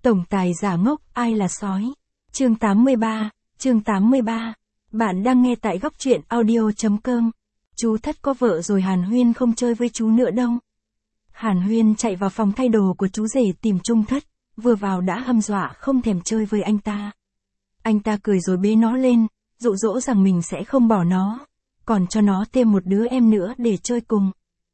Tổng tài giả ngốc, ai là sói? Chương 83. Bạn đang nghe tại góc truyện audio.com. Chú Thất có vợ rồi, Hàn Huyên không chơi với chú nữa đâu. Hàn Huyên chạy vào phòng thay đồ của chú rể tìm Trung Thất, vừa vào đã hăm dọa không thèm chơi với anh ta. Anh ta cười rồi bế nó lên, dụ dỗ rằng mình sẽ không bỏ nó, còn cho nó thêm một đứa em nữa để chơi cùng.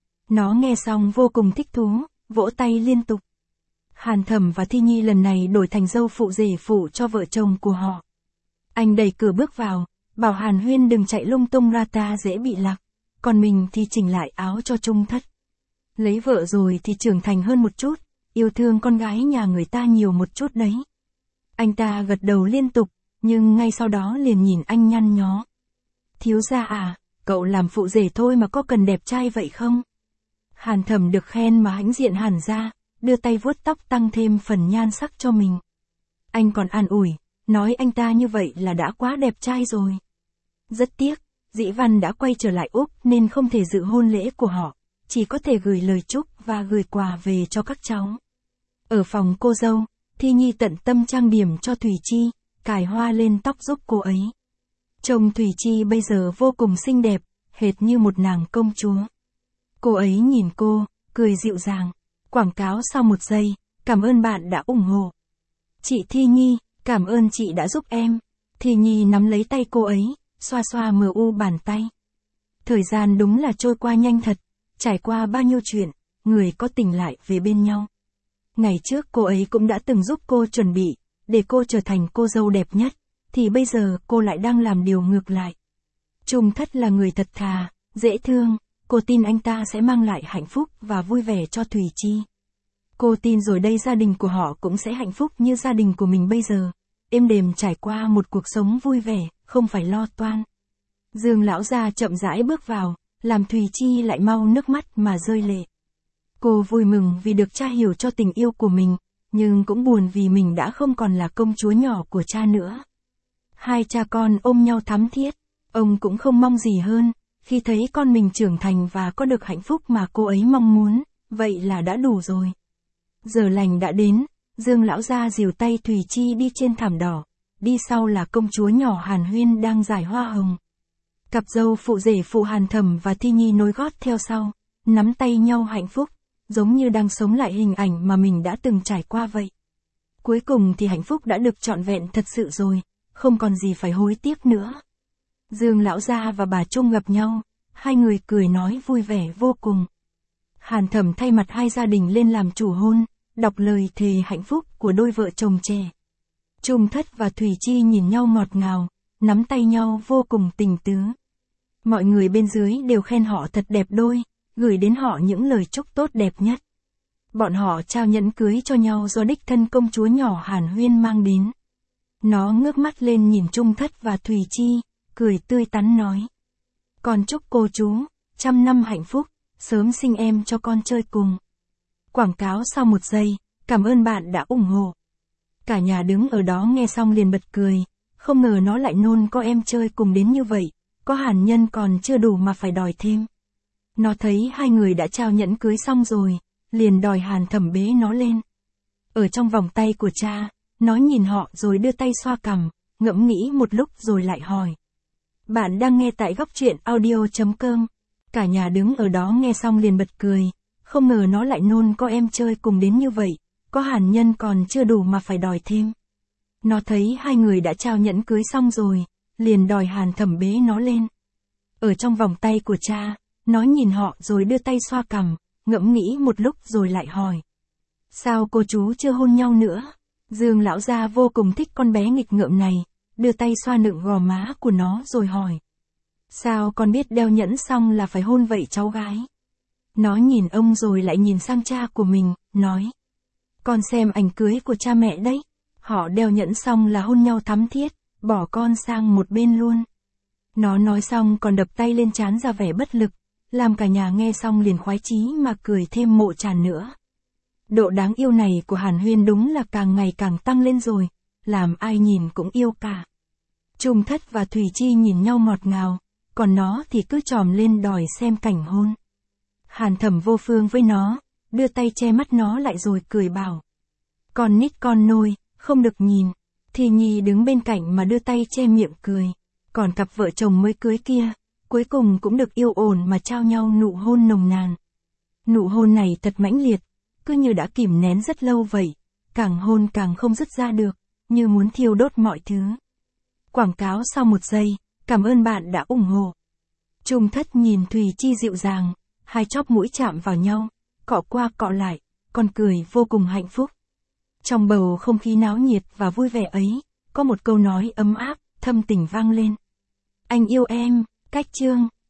Nó nghe xong vô cùng thích thú, vỗ tay liên tục. Hàn Thẩm và Thi Nhi lần này đổi thành dâu phụ rể phụ cho vợ chồng của họ. Anh đẩy cửa bước vào, bảo Hàn Huyên đừng chạy lung tung ra ta dễ bị lạc, còn mình thì chỉnh lại áo cho Trung Thất. Lấy vợ rồi thì trưởng thành hơn một chút, yêu thương con gái nhà người ta nhiều một chút đấy. Anh ta gật đầu liên tục, nhưng ngay sau đó liền nhìn anh nhăn nhó. Thiếu gia à, cậu làm phụ rể thôi mà có cần đẹp trai vậy không? Hàn Thẩm được khen mà hãnh diện hẳn ra, đưa tay vuốt tóc tăng thêm phần nhan sắc cho mình. Anh còn an ủi, nói anh ta như vậy là đã quá đẹp trai rồi. Rất tiếc, Dĩ Văn đã quay trở lại Úc nên không thể dự hôn lễ của họ, chỉ có thể gửi lời chúc và gửi quà về cho các cháu. Ở phòng cô dâu, Thi Nhi tận tâm trang điểm cho Thủy Chi, cài hoa lên tóc giúp cô ấy. Trông Thủy Chi bây giờ vô cùng xinh đẹp, hệt như một nàng công chúa. Cô ấy nhìn cô, cười dịu dàng. Quảng cáo sau một giây, cảm ơn bạn đã ủng hộ. Chị Thi Nhi, cảm ơn chị đã giúp em. Thi Nhi nắm lấy tay cô ấy, xoa xoa mờ u bàn tay. Thời gian đúng là trôi qua nhanh thật, trải qua bao nhiêu chuyện, người có tình lại về bên nhau. Ngày trước cô ấy cũng đã từng giúp cô chuẩn bị, để cô trở thành cô dâu đẹp nhất, thì bây giờ cô lại đang làm điều ngược lại. Trung Thất là người thật thà, dễ thương. Cô tin anh ta sẽ mang lại hạnh phúc và vui vẻ cho Thủy Chi. Cô tin rồi đây gia đình của họ cũng sẽ hạnh phúc như gia đình của mình bây giờ. Êm đềm trải qua một cuộc sống vui vẻ, không phải lo toan. Dương lão gia chậm rãi bước vào, làm Thủy Chi lại mau nước mắt mà rơi lệ. Cô vui mừng vì được cha hiểu cho tình yêu của mình, nhưng cũng buồn vì mình đã không còn là công chúa nhỏ của cha nữa. Hai cha con ôm nhau thắm thiết, ông cũng không mong gì hơn. Khi thấy con mình trưởng thành và có được hạnh phúc mà cô ấy mong muốn, vậy là đã đủ rồi. Giờ lành đã đến, Dương lão gia dìu tay Thủy Chi đi trên thảm đỏ, đi sau là công chúa nhỏ Hàn Huyên đang giải hoa hồng. Cặp dâu phụ rể phụ Hàn Thẩm và Thi Nhi nối gót theo sau, nắm tay nhau hạnh phúc, giống như đang sống lại hình ảnh mà mình đã từng trải qua vậy. Cuối cùng thì hạnh phúc đã được trọn vẹn thật sự rồi, không còn gì phải hối tiếc nữa. Dương lão gia và bà Trung gặp nhau, hai người cười nói vui vẻ vô cùng. Hàn Thẩm thay mặt hai gia đình lên làm chủ hôn, đọc lời thề hạnh phúc của đôi vợ chồng trẻ. Trung Thất và Thủy Chi nhìn nhau ngọt ngào, nắm tay nhau vô cùng tình tứ. Mọi người bên dưới đều khen họ thật đẹp đôi, gửi đến họ những lời chúc tốt đẹp nhất. Bọn họ trao nhẫn cưới cho nhau do đích thân công chúa nhỏ Hàn Huyên mang đến. Nó ngước mắt lên nhìn Trung Thất và Thủy Chi, cười tươi tắn nói. Con chúc cô chú, 100 năm hạnh phúc, sớm sinh em cho con chơi cùng. Quảng cáo sau một giây, cảm ơn bạn đã ủng hộ. Cả nhà đứng ở đó nghe xong liền bật cười, không ngờ nó lại nôn có em chơi cùng đến như vậy, có Hàn Nhân còn chưa đủ mà phải đòi thêm. Nó thấy hai người đã trao nhẫn cưới xong rồi, liền đòi Hàn Thẩm bế nó lên. Ở trong vòng tay của cha, nó nhìn họ rồi đưa tay xoa cằm, ngẫm nghĩ một lúc rồi lại hỏi. Bạn đang nghe tại góc truyện audio.com. Cả nhà đứng ở đó nghe xong liền bật cười, không ngờ nó lại nôn có em chơi cùng đến như vậy, có Hàn Nhân còn chưa đủ mà phải đòi thêm. Nó thấy hai người đã trao nhẫn cưới xong rồi, liền đòi Hàn Thẩm bế nó lên. Ở trong vòng tay của cha, nó nhìn họ rồi đưa tay xoa cằm, ngẫm nghĩ một lúc rồi lại hỏi. Sao cô chú chưa hôn nhau nữa? Dương lão gia vô cùng thích con bé nghịch ngợm này, đưa tay xoa nựng gò má của nó rồi hỏi. Sao con biết đeo nhẫn xong là phải hôn vậy cháu gái? Nó nhìn ông rồi lại nhìn sang cha của mình, nói. Con xem ảnh cưới của cha mẹ đấy, họ đeo nhẫn xong là hôn nhau thắm thiết, bỏ con sang một bên luôn. Nó nói xong còn đập tay lên trán ra vẻ bất lực, làm cả nhà nghe xong liền khoái chí mà cười thêm mộ tràn nữa. Độ đáng yêu này của Hàn Huyên đúng là càng ngày càng tăng lên rồi, làm ai nhìn cũng yêu cả. Trung Thất và Thủy Chi nhìn nhau ngọt ngào, còn nó thì cứ tròm lên đòi xem cảnh hôn. Hàn Thẩm vô phương với nó, đưa tay che mắt nó lại rồi cười bảo. Con nít con nôi, không được nhìn. Thì Nhi đứng bên cạnh mà đưa tay che miệng cười. Còn cặp vợ chồng mới cưới kia, cuối cùng cũng được yêu ổn mà trao nhau nụ hôn nồng nàn. Nụ hôn này thật mãnh liệt, cứ như đã kìm nén rất lâu vậy, càng hôn càng không dứt ra được, như muốn thiêu đốt mọi thứ. Quảng cáo sau 1 giây, cảm ơn bạn đã ủng hộ. Trung Thất nhìn Thùy Chi dịu dàng, hai chóp mũi chạm vào nhau, cọ qua cọ lại, còn cười vô cùng hạnh phúc. Trong bầu không khí náo nhiệt và vui vẻ ấy, có một câu nói ấm áp, thâm tình vang lên. Anh yêu em, cách chương.